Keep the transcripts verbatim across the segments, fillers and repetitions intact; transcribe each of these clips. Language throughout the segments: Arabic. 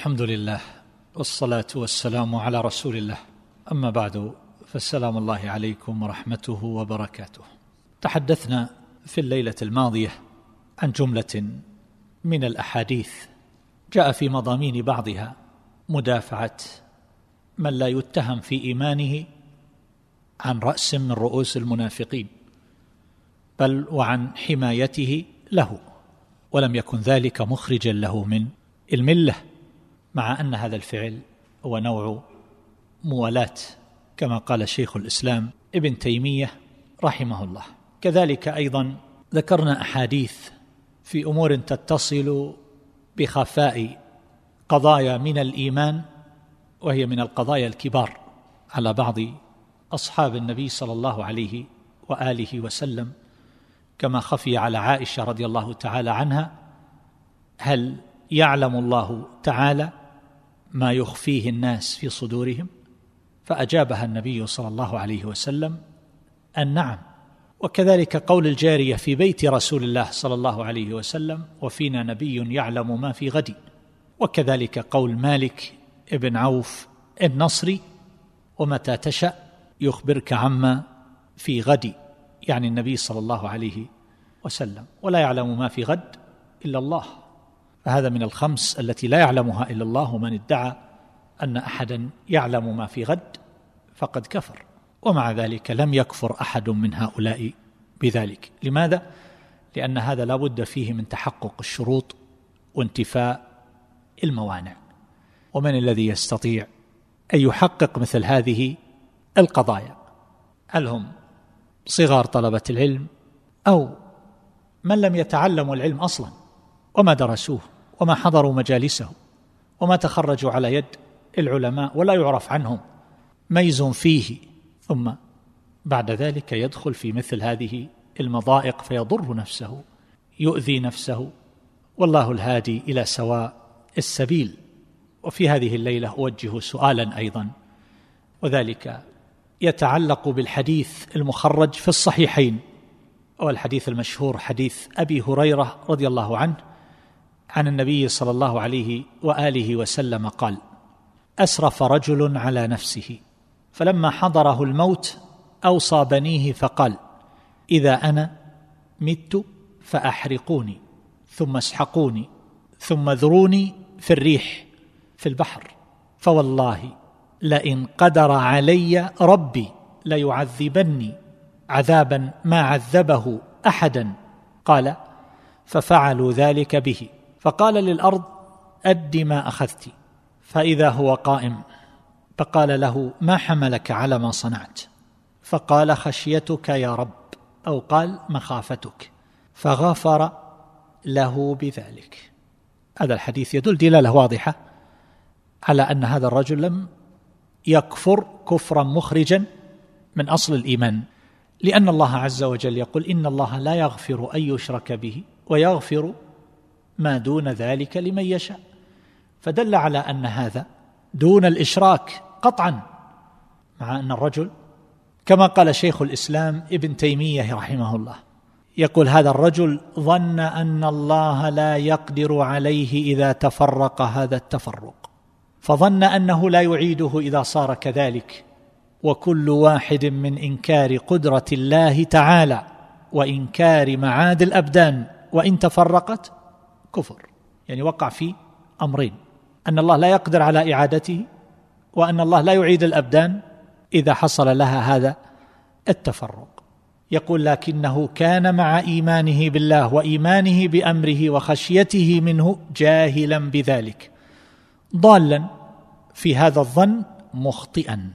الحمد لله والصلاة والسلام على رسول الله، أما بعد، فالسلام الله عليكم ورحمته وبركاته. تحدثنا في الليلة الماضية عن جملة من الأحاديث جاء في مضامين بعضها مدافعة من لا يتهم في إيمانه عن رأس من رؤوس المنافقين، بل وعن حمايته له، ولم يكن ذلك مخرجا له من الملة، مع أن هذا الفعل هو نوع موالاة كما قال شيخ الإسلام ابن تيمية رحمه الله. كذلك أيضا ذكرنا أحاديث في أمور تتصل بخفاء قضايا من الإيمان، وهي من القضايا الكبار على بعض أصحاب النبي صلى الله عليه وآله وسلم، كما خفي على عائشة رضي الله تعالى عنها: هل يعلم الله تعالى ما يخفيه الناس في صدورهم؟ فأجابها النبي صلى الله عليه وسلم أن نعم. وكذلك قول الجارية في بيت رسول الله صلى الله عليه وسلم: وفينا نبي يعلم ما في غد. وكذلك قول مالك ابن عوف النصري: ومتى تشأ يخبرك عما في غد، يعني النبي صلى الله عليه وسلم، ولا يعلم ما في غد إلا الله. فهذا من الخمس التي لا يعلمها إلا الله، ومن ادعى أن أحدا يعلم ما في غد فقد كفر، ومع ذلك لم يكفر أحد من هؤلاء بذلك. لماذا؟ لأن هذا لا بد فيه من تحقق الشروط وانتفاء الموانع. ومن الذي يستطيع أن يحقق مثل هذه القضايا؟ هل هم صغار طلبة العلم، أو من لم يتعلموا العلم أصلا وما درسوه وما حضروا مجالسه وما تخرجوا على يد العلماء ولا يعرف عنهم ميز فيه، ثم بعد ذلك يدخل في مثل هذه المضائق فيضر نفسه، يؤذي نفسه، والله الهادي إلى سواء السبيل. وفي هذه الليلة أوجه سؤالا أيضا، وذلك يتعلق بالحديث المخرج في الصحيحين، والحديث المشهور حديث أبي هريرة رضي الله عنه عن النبي صلى الله عليه وآله وسلم قال: أسرف رجل على نفسه فلما حضره الموت أوصى بنيه فقال: إذا أنا مت فأحرقوني ثم اسحقوني ثم ذروني في الريح في البحر، فوالله لئن قدر علي ربي ليعذبني عذابا ما عذبه أحدا. قال: ففعلوا ذلك به، فقال للأرض: أد ما أخذت، فإذا هو قائم، فقال له: ما حملك على ما صنعت؟ فقال: خشيتك يا رب، أو قال: مخافتك، فغفر له بذلك. هذا الحديث يدل دلالة واضحة على أن هذا الرجل لم يكفر كفرا مخرجا من أصل الإيمان، لأن الله عز وجل يقول: إن الله لا يغفر أن يشرك به ويغفر ما دون ذلك لمن يشاء، فدل على أن هذا دون الإشراك قطعا، مع أن الرجل كما قال شيخ الإسلام ابن تيمية رحمه الله، يقول: هذا الرجل ظن أن الله لا يقدر عليه إذا تفرق هذا التفرق، فظن أنه لا يعيده إذا صار كذلك. وكل واحد من إنكار قدرة الله تعالى وإنكار معاد الأبدان وإن تفرقت كفر، يعني وقع في أمرين: أن الله لا يقدر على إعادته، وأن الله لا يعيد الأبدان إذا حصل لها هذا التفرق. يقول: لكنه كان مع إيمانه بالله وإيمانه بأمره وخشيته منه جاهلا بذلك، ضالا في هذا الظن مخطئا،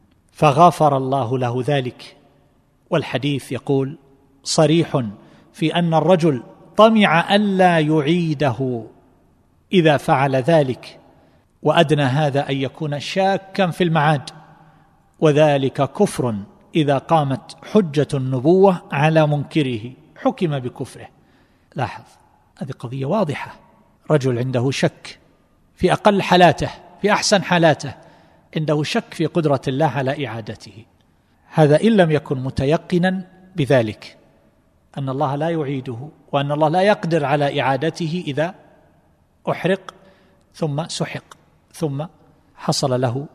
فغفر الله له ذلك. والحديث يقول صريح في أن الرجل طمع ألا يعيده إذا فعل ذلك، وأدنى هذا أن يكون شاكا في المعاد، وذلك كفر إذا قامت حجة النبوة على منكره حكم بكفره. لاحظ، هذه قضية واضحة. رجل عنده شك في أقل حالاته، في أحسن حالاته عنده شك في قدرة الله على إعادته، هذا إن لم يكن متيقنا بذلك أن الله لا يعيده وأن الله لا يقدر على إعادته إذا أحرق ثم سحق. ثم حصل له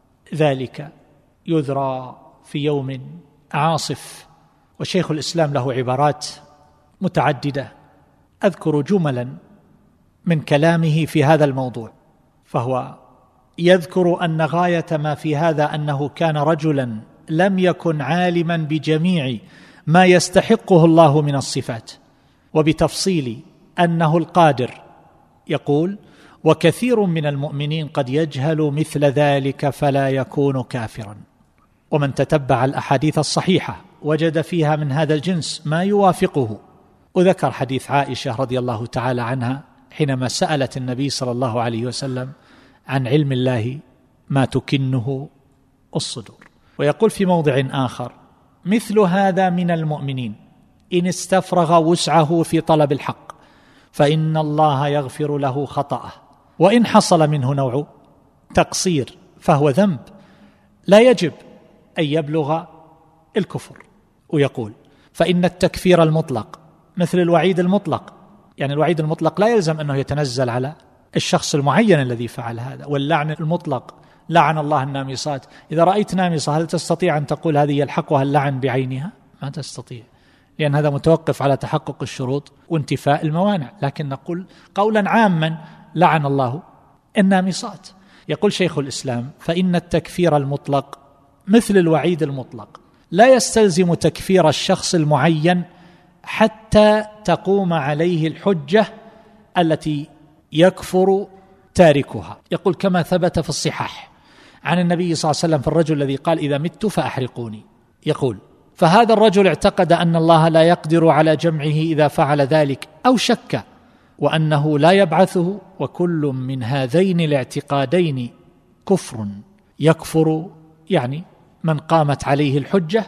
ذلك يذرى في يوم عاصف. وشيخ الإسلام له عبارات متعددة، أذكر جملا من كلامه في هذا الموضوع. فهو يذكر أن غاية ما في هذا أنه كان رجلا لم يكن عالما بجميع ما يستحقه الله من الصفات، وبتفصيل أنه القادر. يقول: وكثير من المؤمنين قد يجهل مثل ذلك فلا يكون كافرا. ومن تتبع الأحاديث الصحيحة وجد فيها من هذا الجنس ما يوافقه. وذكر حديث عائشة رضي الله تعالى عنها حينما سألت النبي صلى الله عليه وسلم عن علم الله ما تكنه الصدور. ويقول في موضع آخر: مثل هذا من المؤمنين إن استفرغ وسعه في طلب الحق فإن الله يغفر له خطأه، وإن حصل منه نوع تقصير فهو ذنب لا يجب أن يبلغ الكفر. ويقول: فإن التكفير المطلق مثل الوعيد المطلق، يعني الوعيد المطلق لا يلزم أنه يتنزل على الشخص المعين الذي فعل هذا. واللعن المطلق، لعن الله النامصات، إذا رأيت نامصة هل تستطيع أن تقول هذه يلحقها اللعن بعينها؟ ما تستطيع، لأن هذا متوقف على تحقق الشروط وانتفاء الموانع. لكن نقول قولا عاما: لعن الله النامصات. يقول شيخ الإسلام: فإن التكفير المطلق مثل الوعيد المطلق لا يستلزم تكفير الشخص المعين حتى تقوم عليه الحجة التي يكفر تاركها. يقول: كما ثبت في الصحاح عن النبي صلى الله عليه وسلم في الرجل الذي قال: إذا مت فأحرقوني. يقول: فهذا الرجل اعتقد أن الله لا يقدر على جمعه إذا فعل ذلك، أو شك وأنه لا يبعثه، وكل من هذين الاعتقادين كفر يكفر يعني من قامت عليه الحجة،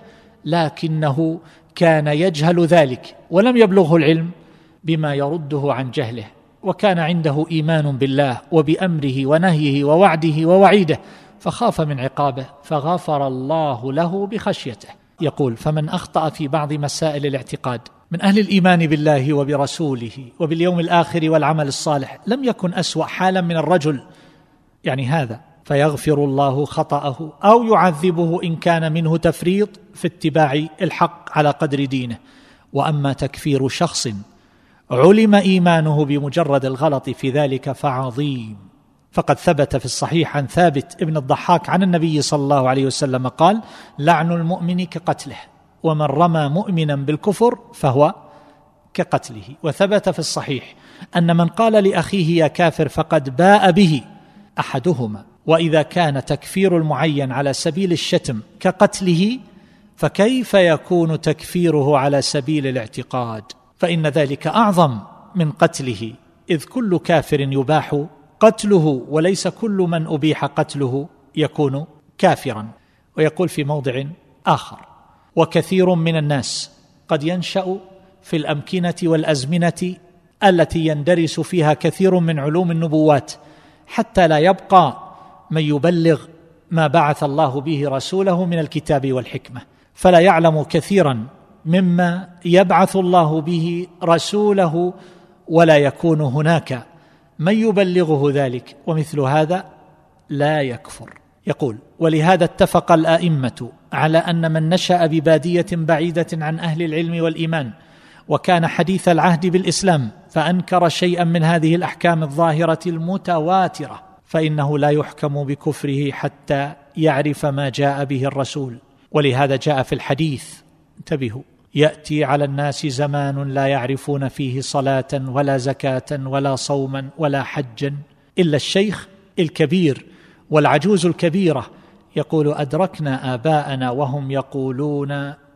لكنه كان يجهل ذلك ولم يبلغه العلم بما يرده عن جهله، وكان عنده إيمان بالله وبأمره ونهيه ووعده ووعيده، فخاف من عقابه فغفر الله له بخشيته. يقول: فمن أخطأ في بعض مسائل الاعتقاد من أهل الإيمان بالله وبرسوله وباليوم الآخر والعمل الصالح لم يكن أسوأ حالا من الرجل يعني هذا، فيغفر الله خطأه أو يعذبه إن كان منه تفريط في اتباع الحق على قدر دينه. وأما تكفير شخص علم إيمانه بمجرد الغلط في ذلك فعظيم. فقد ثبت في الصحيح عن ثابت ابن الضحاك عن النبي صلى الله عليه وسلم قال: لعن المؤمن كقتله، ومن رمى مؤمنا بالكفر فهو كقتله. وثبت في الصحيح أن من قال لأخيه يا كافر فقد باء به أحدهما. وإذا كان تكفير المعين على سبيل الشتم كقتله، فكيف يكون تكفيره على سبيل الاعتقاد؟ فإن ذلك أعظم من قتله، إذ كل كافر يباح قتله، وليس كل من أبيح قتله يكون كافرا. ويقول في موضع آخر: وكثير من الناس قد ينشأ في الأمكنة والأزمنة التي يندرس فيها كثير من علوم النبوات حتى لا يبقى من يبلغ ما بعث الله به رسوله من الكتاب والحكمة، فلا يعلم كثيرا مما يبعث الله به رسوله، ولا يكون هناك من يبلغه ذلك، ومثل هذا لا يكفر. يقول: ولهذا اتفق الآئمة على أن من نشأ ببادية بعيدة عن أهل العلم والإيمان وكان حديث العهد بالإسلام فأنكر شيئا من هذه الأحكام الظاهرة المتواترة، فإنه لا يحكم بكفره حتى يعرف ما جاء به الرسول. ولهذا جاء في الحديث: انتبهوا، يأتي على الناس زمان لا يعرفون فيه صلاة ولا زكاة ولا صوما ولا حجا إلا الشيخ الكبير والعجوز الكبيرة. يقول: أدركنا آباءنا وهم يقولون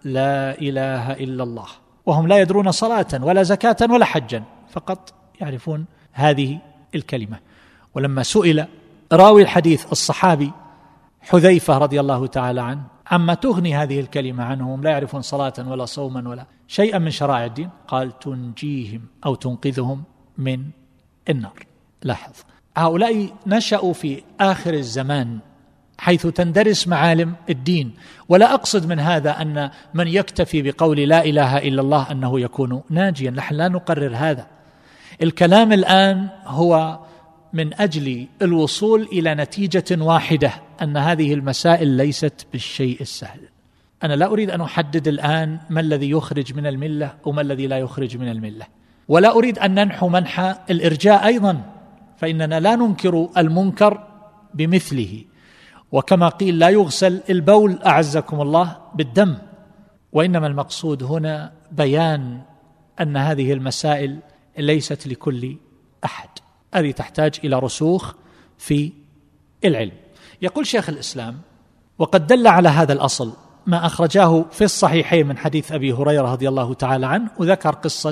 لا إله إلا الله، وهم لا يدرون صلاة ولا زكاة ولا حجا، فقط يعرفون هذه الكلمة. ولما سئل راوي الحديث الصحابي حذيفة رضي الله تعالى عنه عما تغني هذه الكلمة عنهم، لا يعرفون صلاة ولا صوما ولا شيئا من شرائع الدين، قال: تنجيهم أو تنقذهم من النار. لاحظ، هؤلاء نشأوا في آخر الزمان حيث تندرس معالم الدين، ولا أقصد من هذا أن من يكتفي بقول لا إله إلا الله أنه يكون ناجيا، نحن لا نقرر هذا. الكلام الآن هو من أجل الوصول إلى نتيجة واحدة أن هذه المسائل ليست بالشيء السهل. أنا لا أريد أن أحدد الآن ما الذي يخرج من الملة وما الذي لا يخرج من الملة، ولا أريد أن ننحو منحى الإرجاء أيضا، فإننا لا ننكر المنكر بمثله، وكما قيل لا يغسل البول أعزكم الله بالدم، وإنما المقصود هنا بيان أن هذه المسائل ليست لكل أحد، هذه تحتاج إلى رسوخ في العلم. يقول شيخ الإسلام: وقد دل على هذا الأصل ما أخرجاه في الصحيحين من حديث أبي هريرة رضي الله تعالى عنه، وذكر قصة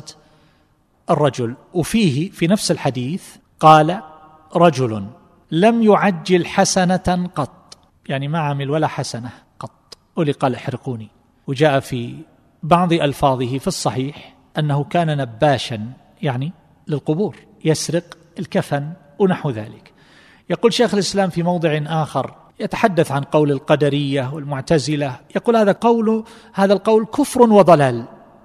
الرجل، وفيه في نفس الحديث قال: رجل لم يعجل حسنة قط، يعني ما عمل ولا حسنة قط، ولي قال احرقوني. وجاء في بعض ألفاظه في الصحيح أنه كان نباشا، يعني للقبور، يسرق الكفن ونحو ذلك. يقول شيخ الإسلام في موضع آخر يتحدث عن قول القدرية والمعتزلة، يقول هذا قول هذا القول كفر وضلال،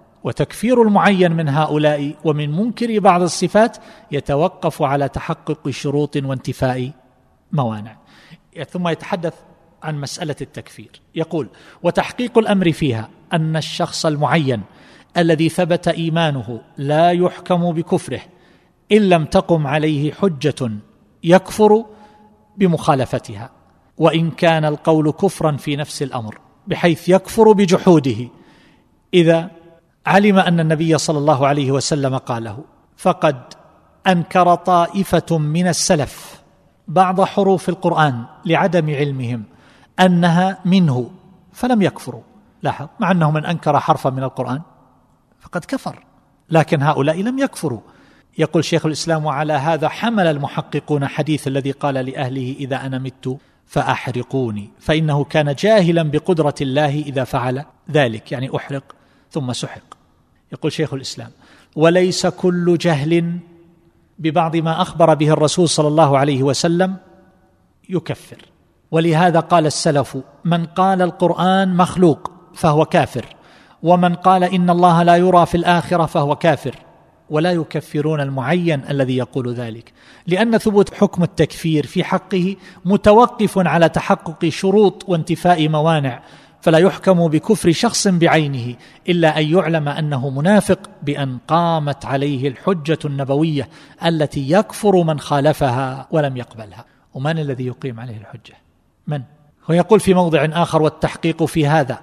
وتكفير المعين من هؤلاء ومن منكر بعض الصفات يتوقف على تحقق شروط وانتفاء موانع. ثم يتحدث عن مسألة التكفير، يقول: وتحقيق الأمر فيها أن الشخص المعين الذي ثبت إيمانه لا يحكم بكفره إن لم تقم عليه حجة يكفر بمخالفتها، وإن كان القول كفرا في نفس الأمر بحيث يكفر بجحوده إذا علم أن النبي صلى الله عليه وسلم قاله. فقد أنكر طائفة من السلف بعض حروف القرآن لعدم علمهم أنها منه فلم يكفروا. لاحظ، مع أنه من أنكر حرفا من القرآن فقد كفر، لكن هؤلاء لم يكفروا. يقول شيخ الإسلام: وعلى هذا حمل المحققون حديث الذي قال لأهله: إذا أنا مت فأحرقوني، فإنه كان جاهلا بقدرة الله إذا فعل ذلك، يعني أحرق ثم سحق. يقول شيخ الإسلام: وليس كل جهل ببعض ما أخبر به الرسول صلى الله عليه وسلم يكفر، ولهذا قال السلف: من قال القرآن مخلوق فهو كافر، ومن قال إن الله لا يرى في الآخرة فهو كافر، ولا يكفرون المعين الذي يقول ذلك، لأن ثبوت حكم التكفير في حقه متوقف على تحقق شروط وانتفاء موانع، فلا يحكم بكفر شخص بعينه إلا أن يعلم أنه منافق بأن قامت عليه الحجة النبوية التي يكفر من خالفها ولم يقبلها. ومن الذي يقيم عليه الحجة؟ من؟ هو يقول في موضع آخر: والتحقيق في هذا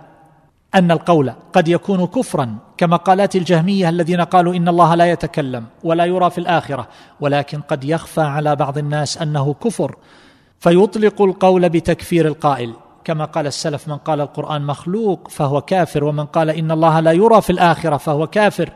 أن القول قد يكون كفرا كمقالات الجهمية الذين قالوا إن الله لا يتكلم ولا يرى في الآخرة، ولكن قد يخفى على بعض الناس أنه كفر فيطلق القول بتكفير القائل، كما قال السلف: من قال القرآن مخلوق فهو كافر، ومن قال إن الله لا يرى في الآخرة فهو كافر.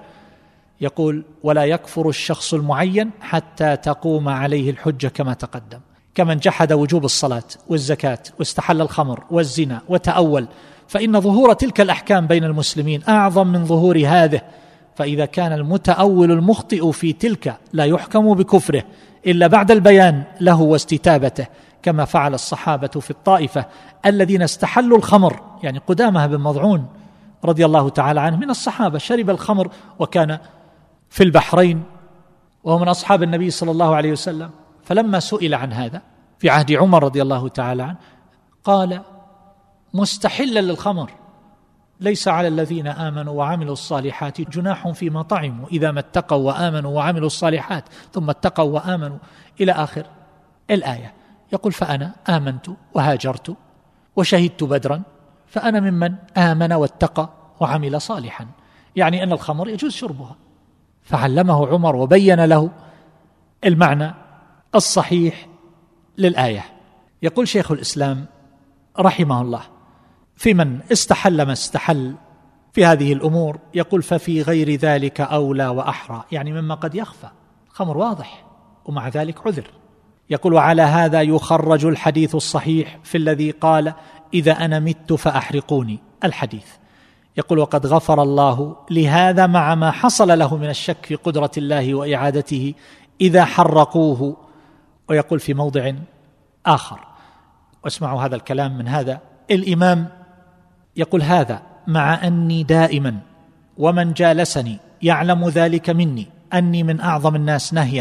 يقول: ولا يكفر الشخص المعين حتى تقوم عليه الحجة كما تقدم، كمن جحد وجوب الصلاة والزكاة واستحل الخمر والزنا وتأول، فإن ظهور تلك الأحكام بين المسلمين أعظم من ظهور هذه، فإذا كان المتأول المخطئ في تلك لا يحكم بكفره إلا بعد البيان له واستتابته، كما فعل الصحابة في الطائفة الذين استحلوا الخمر، يعني قدامة بن مضعون رضي الله تعالى عنه من الصحابة شرب الخمر وكان في البحرين وهو من أصحاب النبي صلى الله عليه وسلم، فلما سئل عن هذا في عهد عمر رضي الله تعالى عنه قال: مستحلا للخمر، ليس على الذين آمنوا وعملوا الصالحات جناح فيما طعموا إذا ما اتقوا وآمنوا وعملوا الصالحات ثم اتقوا وآمنوا إلى آخر الآية. يقول: فأنا آمنت وهاجرت وشهدت بدرا، فأنا ممن آمن واتقى وعمل صالحا، يعني أن الخمر يجوز شربها. فعلمه عمر وبين له المعنى الصحيح للآية. يقول شيخ الإسلام رحمه الله في من استحل ما استحل في هذه الأمور، يقول: ففي غير ذلك أولى وأحرى، يعني مما قد يخفى، الخمر واضح ومع ذلك عذر. يقول: وعلى هذا يخرج الحديث الصحيح في الذي قال: إذا أنا مت فأحرقوني، الحديث. يقول: وقد غفر الله لهذا مع ما حصل له من الشك في قدرة الله وإعادته إذا حرقوه. ويقول في موضع آخر، واسمعوا هذا الكلام من هذا الإمام، يقول: هذا مع أني دائما ومن جالسني يعلم ذلك مني أني من أعظم الناس نهيا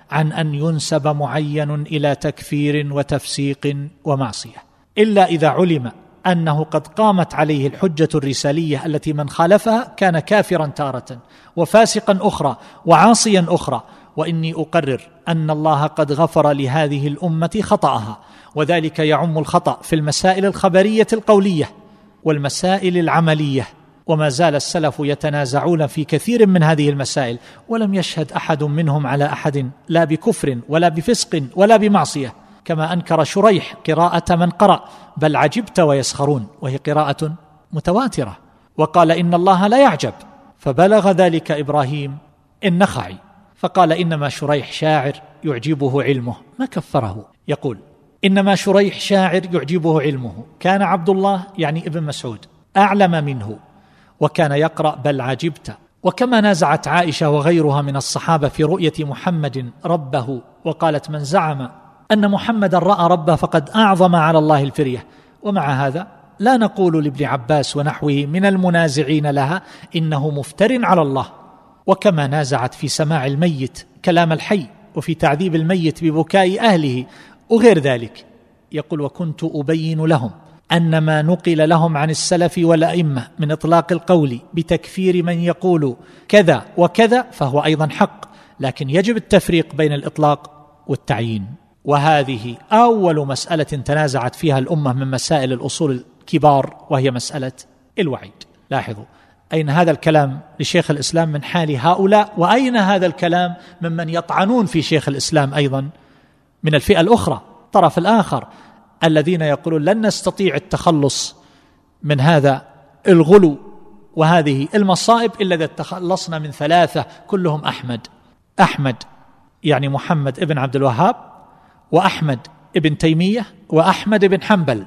عن أن ينسب معين إلى تكفير وتفسيق ومعصية، إلا إذا علم أنه قد قامت عليه الحجة الرسالية التي من خالفها كان كافرا تارة وفاسقا أخرى وعاصيا أخرى. وإني أقرر أن الله قد غفر لهذه الأمة خطأها، وذلك يعم الخطأ في المسائل الخبرية القولية والمسائل العملية، وما زال السلف يتنازعون في كثير من هذه المسائل، ولم يشهد أحد منهم على أحد لا بكفر ولا بفسق ولا بمعصية، كما أنكر شريح قراءة من قرأ بل عجبت ويسخرون، وهي قراءة متواترة، وقال إن الله لا يعجب، فبلغ ذلك إبراهيم النخعي فقال إنما شريح شاعر يعجبه علمه، ما كفره. يقول إنما شريح شاعر يعجبه علمه، كان عبد الله يعني ابن مسعود أعلم منه وكان يقرأ بل عجبت. وكما نازعت عائشة وغيرها من الصحابة في رؤية محمد ربه، وقالت من زعم أن محمد رأى ربه فقد أعظم على الله الفرية، ومع هذا لا نقول لابن عباس ونحوه من المنازعين لها إنه مفتر على الله. وكما نازعت في سماع الميت كلام الحي، وفي تعذيب الميت ببكاء أهله وغير ذلك. يقول وكنت أبين لهم أن ما نقل لهم عن السلف والأئمة من إطلاق القول بتكفير من يقول كذا وكذا فهو أيضا حق، لكن يجب التفريق بين الإطلاق والتعيين. وهذه أول مسألة تنازعت فيها الأمة من مسائل الأصول الكبار، وهي مسألة الوعيد. لاحظوا أين هذا الكلام لشيخ الإسلام من حال هؤلاء، وأين هذا الكلام ممن يطعنون في شيخ الإسلام أيضا من الفئة الأخرى، الطرف الآخر، الذين يقولون لن نستطيع التخلص من هذا الغلو وهذه المصائب إلا إذا تخلصنا من ثلاثة كلهم أحمد. أحمد يعني محمد ابن عبد الوهاب، وأحمد ابن تيمية، وأحمد ابن حنبل.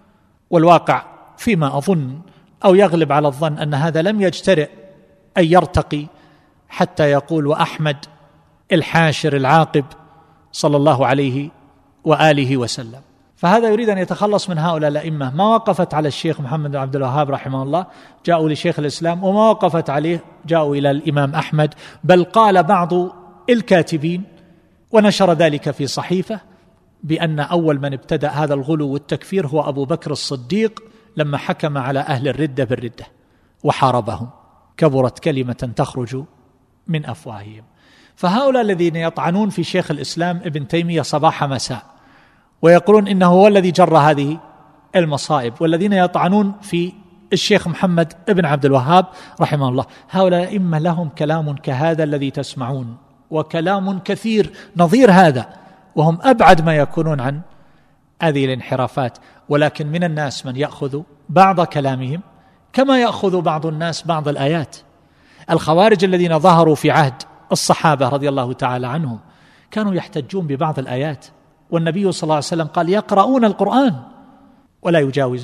والواقع فيما أظن أو يغلب على الظن أن هذا لم يجترئ أن يرتقي حتى يقول وأحمد الحاشر العاقب صلى الله عليه وآله وسلم. فهذا يريد أن يتخلص من هؤلاء الأئمة. ما وقفت على الشيخ محمد بن عبد الوهاب رحمه الله جاءوا لشيخ الإسلام، وما وقفت عليه جاءوا إلى الإمام أحمد، بل قال بعض الكاتبين ونشر ذلك في صحيفة بأن أول من ابتدأ هذا الغلو والتكفير هو أبو بكر الصديق لما حكم على أهل الردة بالردة وحاربهم، كبرت كلمة تخرج من أفواههم. فهؤلاء الذين يطعنون في شيخ الإسلام ابن تيمية صباح مساء ويقولون إنه هو الذي جر هذه المصائب، والذين يطعنون في الشيخ محمد ابن عبد الوهاب رحمه الله، هؤلاء إما لهم كلام كهذا الذي تسمعون وكلام كثير نظير هذا، وهم أبعد ما يكونون عن هذه الانحرافات. ولكن من الناس من يأخذ بعض كلامهم كما يأخذ بعض الناس بعض الآيات. الخوارج الذين ظهروا في عهد الصحابة رضي الله تعالى عنهم كانوا يحتجون ببعض الآيات، والنبي صلى الله عليه وسلم قال يقرؤون القرآن ولا يجاوز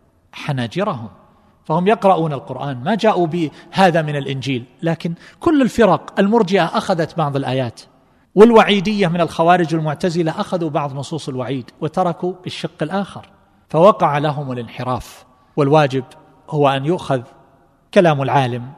حناجرهم، فهم يقرؤون القرآن، ما جاءوا بهذا من الإنجيل. لكن كل الفرق المرجئة أخذت بعض الآيات، والوعيدية من الخوارج المعتزلة أخذوا بعض نصوص الوعيد وتركوا الشق الآخر، فوقع لهم الانحراف. والواجب هو أن يؤخذ كلام العالم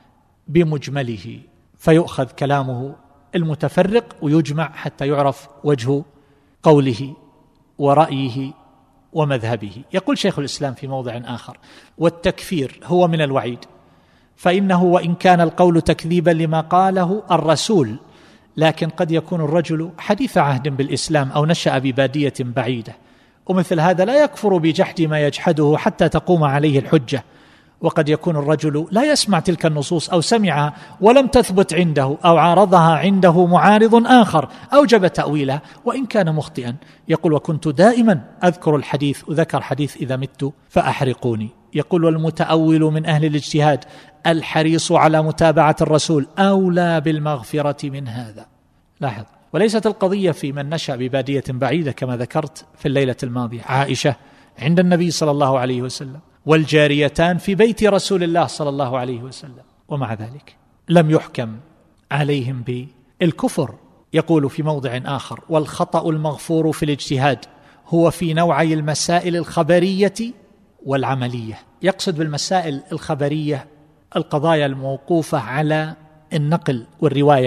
بمجمله، فيؤخذ كلامه المتفرق ويجمع حتى يعرف وجه قوله ورأيه ومذهبه. يقول شيخ الإسلام في موضع آخر والتكفير هو من الوعيد، فإنه وإن كان القول تكذيبا لما قاله الرسول، لكن قد يكون الرجل حديث عهد بالإسلام أو نشأ ببادية بعيدة، ومثل هذا لا يكفر بجحد ما يجحده حتى تقوم عليه الحجة. وقد يكون الرجل لا يسمع تلك النصوص أو سمعها ولم تثبت عنده، أو عارضها عنده معارض آخر أوجب تأويلها وإن كان مخطئا. يقول وكنت دائما أذكر الحديث، وذكر حديث إذا مت فأحرقوني. يقول والمتأول من أهل الاجتهاد الحريص على متابعة الرسول أولى بالمغفرة من هذا. لاحظ، وليست القضية في من نشأ ببادية بعيدة كما ذكرت في الليلة الماضية، عائشة عند النبي صلى الله عليه وسلم، والجاريتان في بيت رسول الله صلى الله عليه وسلم، ومع ذلك لم يحكم عليهم بالكفر. يقول في موضع آخر والخطأ المغفور في الاجتهاد هو في نوعي المسائل الخبرية والعملية. يقصد بالمسائل الخبرية القضايا الموقوفة على النقل والرواية،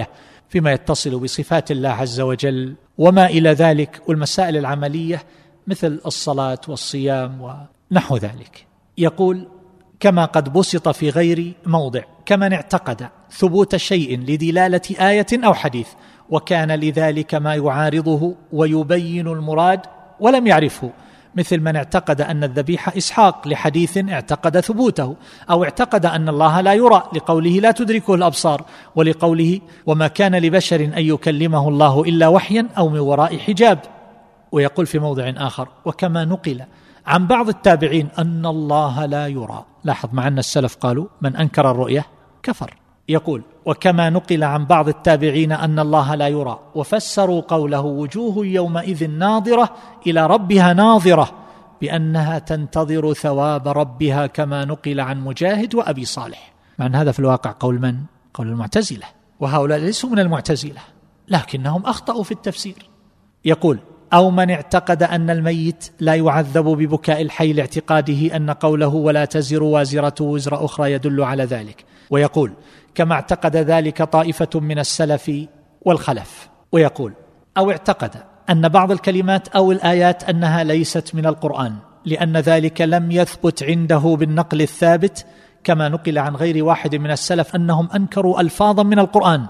فيما يتصل بصفات الله عز وجل وما إلى ذلك، والمسائل العملية مثل الصلاة والصيام ونحو ذلك. يقول: كما قد بسط في غير موضع، كمن اعتقد ثبوت شيء لدلالة آية أو حديث وكان لذلك ما يعارضه ويبين المراد ولم يعرفه، مثل من اعتقد أن الذبيحة إسحاق لحديث اعتقد ثبوته، أو اعتقد أن الله لا يرى لقوله لا تدركه الأبصار، ولقوله وما كان لبشر أن يكلمه الله إلا وحيا أو من وراء حجاب. ويقول في موضع آخر: وكما نقل عن بعض التابعين أن الله لا يرى. لاحظ، مع أن السلف قالوا من أنكر الرؤية كفر. يقول: وكما نقل عن بعض التابعين أن الله لا يرى، وفسروا قوله وجوه يومئذ ناظرة إلى ربها ناظرة بأنها تنتظر ثواب ربها، كما نقل عن مجاهد وأبي صالح. مع أن هذا في الواقع قول من؟ قول المعتزلة، وهؤلاء ليسوا من المعتزلة لكنهم أخطأوا في التفسير. يقول: أو من اعتقد أن الميت لا يعذب ببكاء الحي لاعتقاده أن قوله ولا تزر وازرة وزر أخرى يدل على ذلك. ويقول: كما اعتقد ذلك طائفة من السلف والخلف. ويقول: أو اعتقد أن بعض الكلمات أو الآيات أنها ليست من القرآن لأن ذلك لم يثبت عنده بالنقل الثابت، كما نقل عن غير واحد من السلف أنهم أنكروا ألفاظا من القرآن،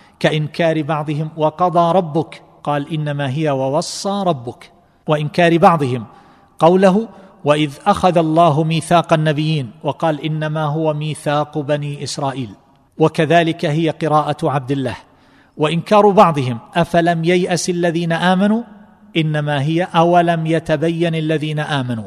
كإنكار بعضهم وقضى ربك قال إنما هي ووصى ربك، وإنكار بعضهم قوله وإذ أخذ الله ميثاق النبيين وقال إنما هو ميثاق بني إسرائيل، وكذلك هي قراءة عبد الله. وإنكار بعضهم أفلم ييأس الذين آمنوا إنما هي أولم يتبين الذين آمنوا.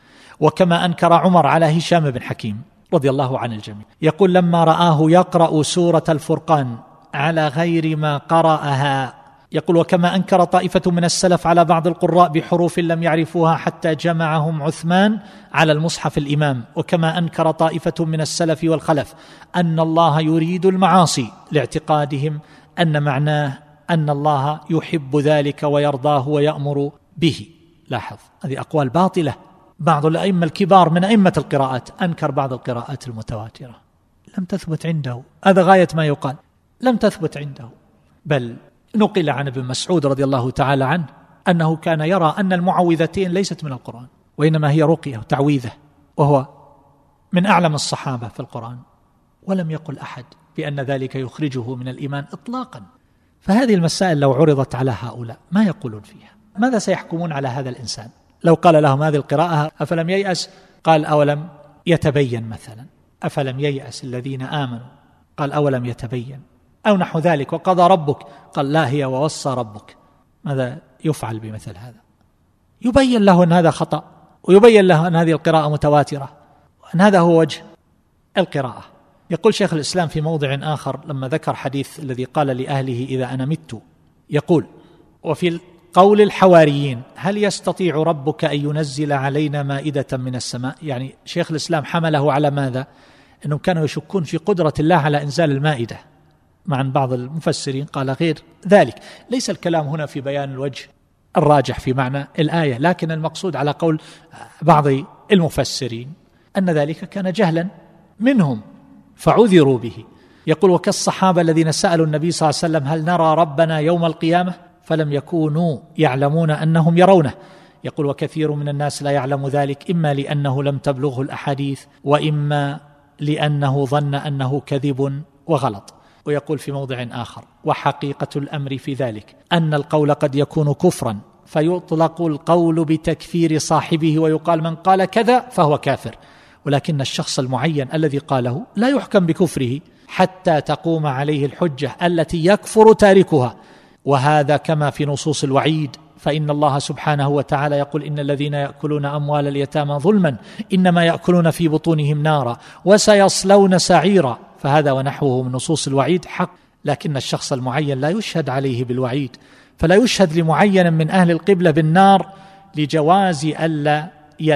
وكما أنكر عمر على هشام بن حكيم رضي الله عن الجميع، يقول: لما رآه يقرأ سورة الفرقان على غير ما قرأها. يقول: وكما أنكر طائفة من السلف على بعض القراء بحروف لم يعرفوها حتى جمعهم عثمان على المصحف الإمام. وكما أنكر طائفة من السلف والخلف أن الله يريد المعاصي لاعتقادهم أن معناه أن الله يحب ذلك ويرضاه ويأمر به. لاحظ، هذه أقوال باطلة. بعض الأئمة الكبار من أئمة القراءات أنكر بعض القراءات المتواترة، لم تثبت عنده. هذا غاية ما يقال، لم تثبت عنده. بل نقل عن ابن مسعود رضي الله تعالى عنه أنه كان يرى أن المعوذتين ليست من القرآن وإنما هي رقية وتعويذة، وهو من أعلم الصحابة في القرآن، ولم يقل أحد بأن ذلك يخرجه من الإيمان إطلاقا. فهذه المسائل لو عرضت على هؤلاء ما يقولون فيها؟ ماذا سيحكمون على هذا الإنسان لو قال لهم هذه القراءة أفلم ييأس قال أولم يتبين مثلا، أفلم ييأس الذين آمنوا قال أولم يتبين، أو نحو ذلك، وقضى ربك قال لا هي ووصى ربك. ماذا يفعل بمثل هذا؟ يبين له أن هذا خطأ، ويبين له أن هذه القراءة متواترة، وأن هذا هو وجه القراءة. يقول شيخ الإسلام في موضع آخر لما ذكر حديث الذي قال لأهله إذا أنا مت، يقول: وفي قول الحواريين هل يستطيع ربك أن ينزل علينا مائدة من السماء؟ يعني شيخ الإسلام حمله على ماذا؟ أنهم كانوا يشكون في قدرة الله على إنزال المائدة، مع أن بعض المفسرين قال غير ذلك. ليس الكلام هنا في بيان الوجه الراجح في معنى الآية، لكن المقصود على قول بعض المفسرين أن ذلك كان جهلا منهم فعذروا به. يقول: وكالصحابة الذين سألوا النبي صلى الله عليه وسلم هل نرى ربنا يوم القيامة فلم يكونوا يعلمون أنهم يرونه. يقول: وكثير من الناس لا يعلم ذلك، إما لأنه لم تبلغه الأحاديث، وإما لأنه ظن أنه كذب وغلط. ويقول في موضع آخر: وحقيقة الأمر في ذلك أن القول قد يكون كفرا فيطلق القول بتكفير صاحبه ويقال من قال كذا فهو كافر، ولكن الشخص المعين الذي قاله لا يحكم بكفره حتى تقوم عليه الحجة التي يكفر تاركها. وهذا كما في نصوص الوعيد، فإن الله سبحانه وتعالى يقول: إن الذين يأكلون أموال اليتامى ظلما إنما يأكلون في بطونهم نارا وسيصلون سعيرا. فهذا ونحوه من نصوص الوعيد حق، لكن الشخص المعين لا يشهد عليه بالوعيد، فلا يشهد لمعين من أهل القبلة بالنار لجواز ألا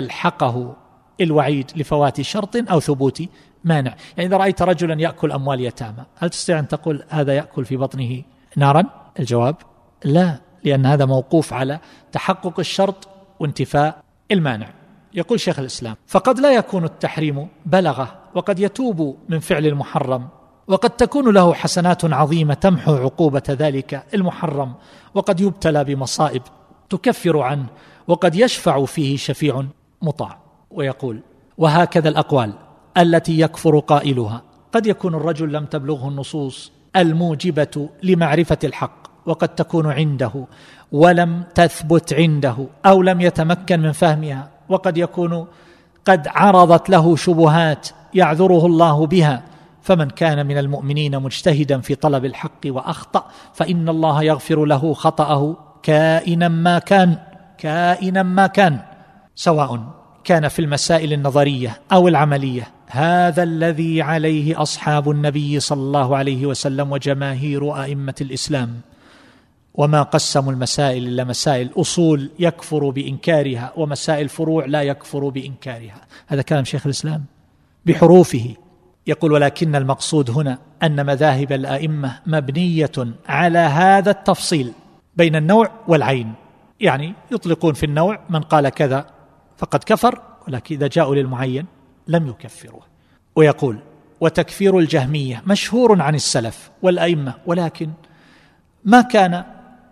يلحقه الوعيد لفوات شرط أو ثبوت مانع. يعني إذا رأيت رجلا يأكل أموال يتامى هل تستطيع أن تقول هذا يأكل في بطنه نارا؟ الجواب لا، لأن هذا موقوف على تحقق الشرط وانتفاء المانع. يقول شيخ الإسلام: فقد لا يكون التحريم بلغه، وقد يتوب من فعل المحرم، وقد تكون له حسنات عظيمة تمحو عقوبة ذلك المحرم، وقد يبتلى بمصائب تكفر عنه، وقد يشفع فيه شفيع مطاع. ويقول: وهكذا الأقوال التي يكفر قائلها قد يكون الرجل لم تبلغه النصوص الموجبة لمعرفة الحق، وقد تكون عنده ولم تثبت عنده أو لم يتمكن من فهمها، وقد يكون قد عرضت له شبهات يعذره الله بها. فمن كان من المؤمنين مجتهدا في طلب الحق وأخطأ فإن الله يغفر له خطأه كائنا ما كان كائنا ما كان سواء كان في المسائل النظرية أو العملية. هذا الذي عليه أصحاب النبي صلى الله عليه وسلم وجماهير أئمة الإسلام، وما قسموا المسائل إلا مسائل أصول يكفر بإنكارها، ومسائل فروع لا يكفر بإنكارها. هذا كلام شيخ الإسلام بحروفه. يقول: ولكن المقصود هنا أن مذاهب الأئمة مبنية على هذا التفصيل بين النوع والعين، يعني يطلقون في النوع من قال كذا فقد كفر، ولكن إذا جاءوا للمعين لم يكفروه. ويقول: وتكفير الجهمية مشهور عن السلف والأئمة، ولكن ما كان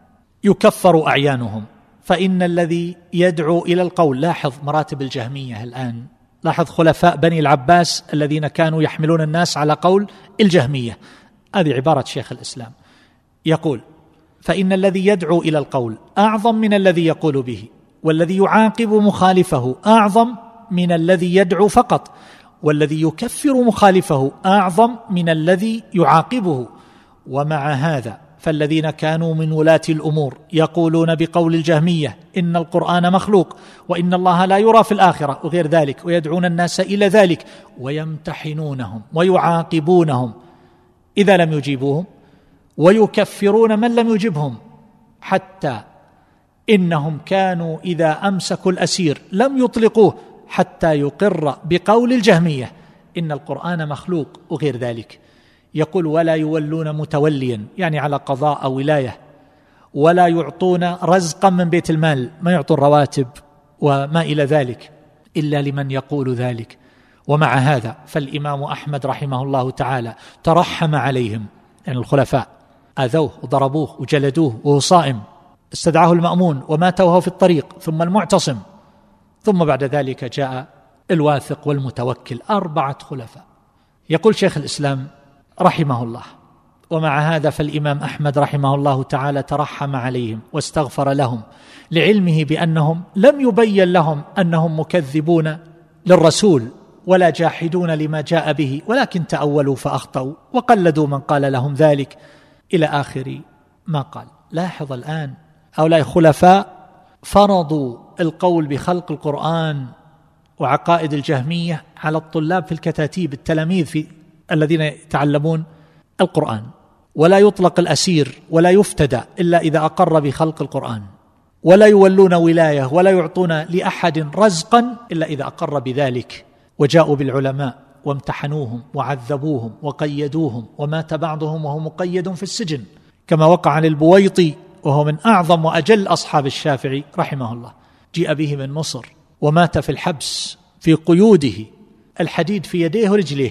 يكفر أعيانهم، فإن الذي يدعو إلى القول، لاحظ مراتب الجهمية الآن، لاحظ خلفاء بني العباس الذين كانوا يحملون الناس على قول الجهمية. هذه عبارة شيخ الإسلام، يقول: فإن الذي يدعو إلى القول أعظم من الذي يقول به، والذي يعاقب مخالفه أعظم من الذي يدعو فقط، والذي يكفر مخالفه أعظم من الذي يعاقبه. ومع هذا فالذين كانوا من ولاة الأمور يقولون بقول الجهمية إن القرآن مخلوق، وإن الله لا يرى في الآخرة وغير ذلك، ويدعون الناس إلى ذلك، ويمتحنونهم ويعاقبونهم إذا لم يجيبوهم، ويكفرون من لم يجبهم، حتى إنهم كانوا إذا أمسكوا الأسير لم يطلقوه حتى يقر بقول الجهمية إن القرآن مخلوق وغير ذلك. يقول: ولا يولون متوليا، يعني على قضاء أو ولاية، ولا يعطون رزقا من بيت المال، ما يعطون رواتب وما إلى ذلك إلا لمن يقول ذلك. ومع هذا فالإمام أحمد رحمه الله تعالى ترحم عليهم، يعني الخلفاء آذوه وضربوه وجلدوه وهو صائم، استدعاه المأمون ومات وهو في الطريق، ثم المعتصم، ثم بعد ذلك جاء الواثق والمتوكل، أربعة خلفاء. يقول شيخ الإسلام رحمه الله: ومع هذا فالإمام أحمد رحمه الله تعالى ترحم عليهم واستغفر لهم، لعلمه بأنهم لم يبين لهم أنهم مكذبون للرسول ولا جاحدون لما جاء به، ولكن تأولوا فأخطأوا وقلدوا من قال لهم ذلك، إلى آخر ما قال. لاحظ الآن هؤلاء خلفاء فرضوا القول بخلق القرآن وعقائد الجهمية على الطلاب في الكتاتيب، التلاميذ في الذين يتعلمون القرآن، ولا يطلق الأسير ولا يفتدى إلا إذا أقر بخلق القرآن، ولا يولون ولاية ولا يعطون لأحد رزقا إلا إذا أقر بذلك. وجاءوا بالعلماء وامتحنوهم وعذبوهم وقيدوهم، ومات بعضهم وهو مقيد في السجن، كما وقع للبويطي وهو من أعظم وأجل أصحاب الشافعي رحمه الله، جيء به من مصر ومات في الحبس في قيوده، الحديد في يديه ورجليه،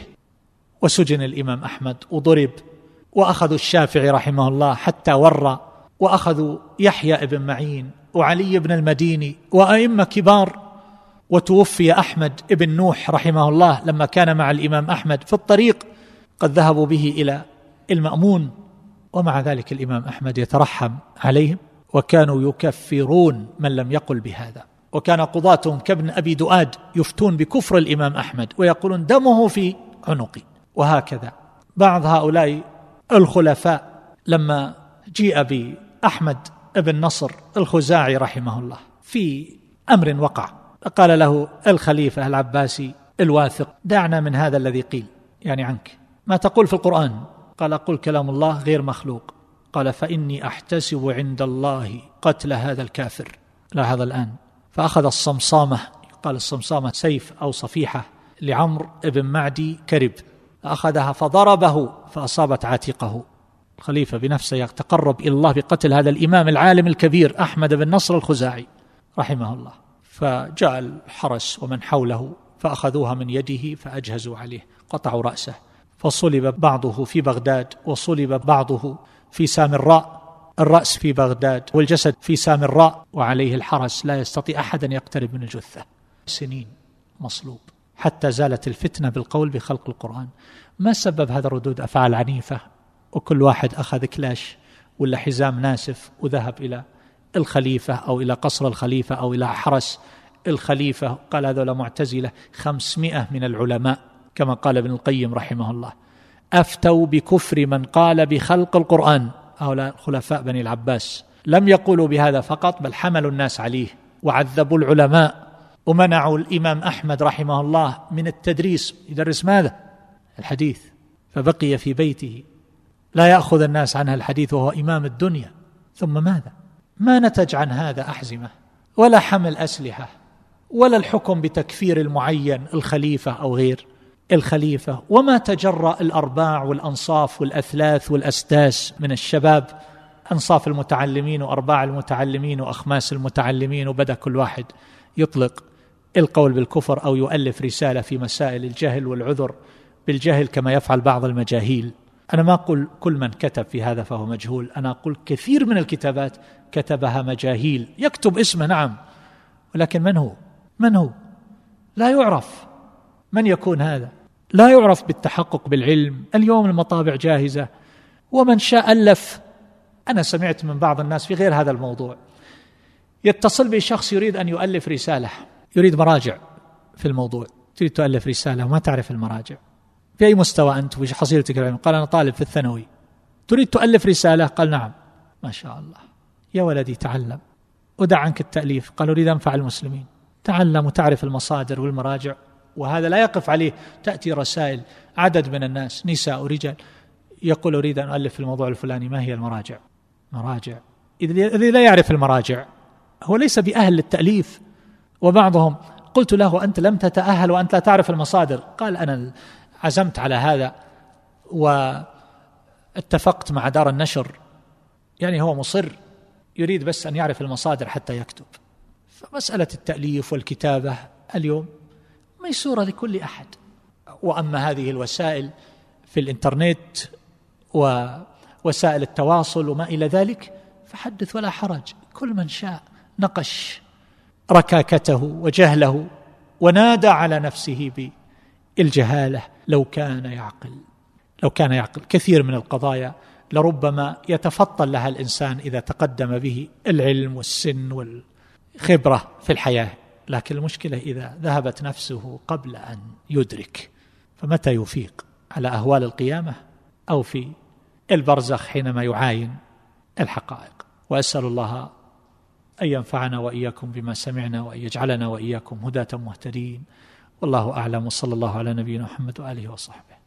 وسجن الإمام أحمد وضرب، وأخذوا الشافعي رحمه الله حتى ورى، وأخذوا يحيى ابن معين وعلي بن المديني وأئمة كبار، وتوفي أحمد ابن نوح رحمه الله لما كان مع الإمام أحمد في الطريق، قد ذهبوا به إلى المأمون، ومع ذلك الإمام أحمد يترحم عليهم، وكانوا يكفرون من لم يقل بهذا. وكان قضاتهم كابن أبي دؤاد يفتون بكفر الإمام أحمد ويقولون دمه في عنقي. وهكذا بعض هؤلاء الخلفاء لما جيء بأحمد ابن نصر الخزاعي رحمه الله في أمر وقع، قال له الخليفة العباسي الواثق: دعنا من هذا الذي قيل، يعني عنك، ما تقول في القرآن؟ قال: قل كلام الله غير مخلوق. قال: فإني أحتسب عند الله قتل هذا الكافر. لا هذا الآن. فأخذ الصمصامة، قال الصمصامة سيف أو صفيحة لعمر بن معدي كرب، أخذها فضربه فأصابت عاتقه. الخليفة بنفسه يتقرب إلى الله بقتل هذا الإمام العالم الكبير أحمد بن نصر الخزاعي رحمه الله. فجاء الحرس ومن حوله فأخذوها من يده فأجهزوا عليه، قطعوا رأسه، فصلب بعضه في بغداد وصلب بعضه في سامراء، الرأس في بغداد والجسد في سامراء، وعليه الحرس لا يستطيع أحد أن يقترب من الجثة. سنين مصلوب حتى زالت الفتنة بالقول بخلق القرآن. ما سبب هذا الردود أفعال عنيفة؟ وكل واحد أخذ كلاش ولا حزام ناسف وذهب إلى الخليفة أو إلى قصر الخليفة أو إلى حرس الخليفة. قال هذول معتزلة خمسمائة من العلماء كما قال ابن القيم رحمه الله أفتوا بكفر من قال بخلق القرآن. هؤلاء خلفاء بني العباس لم يقولوا بهذا فقط، بل حملوا الناس عليه وعذبوا العلماء ومنعوا الإمام أحمد رحمه الله من التدريس، يدرس ماذا؟ الحديث، فبقي في بيته لا يأخذ الناس عنها الحديث وهو إمام الدنيا. ثم ماذا؟ ما نتج عن هذا أحزمة ولا حمل أسلحة ولا الحكم بتكفير المعين الخليفة أو غير الخليفة، وما تجرأ الأرباع والأنصاف والأثلاث والأسداس من الشباب، أنصاف المتعلمين وأرباع المتعلمين وأخماس المتعلمين، وبدأ كل واحد يطلق القول بالكفر أو يؤلف رسالة في مسائل الجهل والعذر بالجهل كما يفعل بعض المجاهيل. أنا ما أقول كل من كتب في هذا فهو مجهول، أنا أقول كثير من الكتابات كتبها مجاهيل، يكتب اسمه نعم، ولكن من هو؟ من هو؟ لا يعرف. من يكون هذا؟ لا يعرف بالتحقق بالعلم. اليوم المطابع جاهزة ومن شاء ألف. أنا سمعت من بعض الناس في غير هذا الموضوع يتصل بي شخص يريد أن يؤلف رسالة، يريد مراجع في الموضوع. تريد تؤلف رسالة وما تعرف المراجع، في أي مستوى أنت وش حصيلتك العلم؟ قال أنا طالب في الثانوي. تريد تؤلف رسالة؟ قال نعم. ما شاء الله، يا ولدي تعلم ودع عنك التأليف. قال أريد أنفع المسلمين. تعلم وتعرف المصادر والمراجع، وهذا لا يقف عليه. تأتي رسائل عدد من الناس نساء ورجال يقول أريد أن أؤلف في الموضوع الفلاني، ما هي المراجع؟ مراجع إذا لا يعرف المراجع هو ليس بأهل للتأليف. وبعضهم قلت له أنت لم تتأهل وأنت لا تعرف المصادر. قال أنا عزمت على هذا واتفقت مع دار النشر، يعني هو مصر يريد بس أن يعرف المصادر حتى يكتب. فمسألة التأليف والكتابة اليوم ميسورة لكل أحد. وأما هذه الوسائل في الإنترنت ووسائل التواصل وما إلى ذلك فحدث ولا حرج، كل من شاء نقش ركاكته وجهله ونادى على نفسه بالجهالة. لو كان يعقل لو كان يعقل كثير من القضايا لربما يتفطن لها الإنسان إذا تقدم به العلم والسن والخبرة في الحياة، لكن المشكلة إذا ذهبت نفسه قبل أن يدرك، فمتى يفيق؟ على أهوال القيامة أو في البرزخ حينما يعاين الحقائق. وأسأل الله أن ينفعنا وإياكم بما سمعنا وأن يجعلنا وإياكم هداة مهتدين، والله أعلم، وصلى الله على نبينا محمد وآله وصحبه.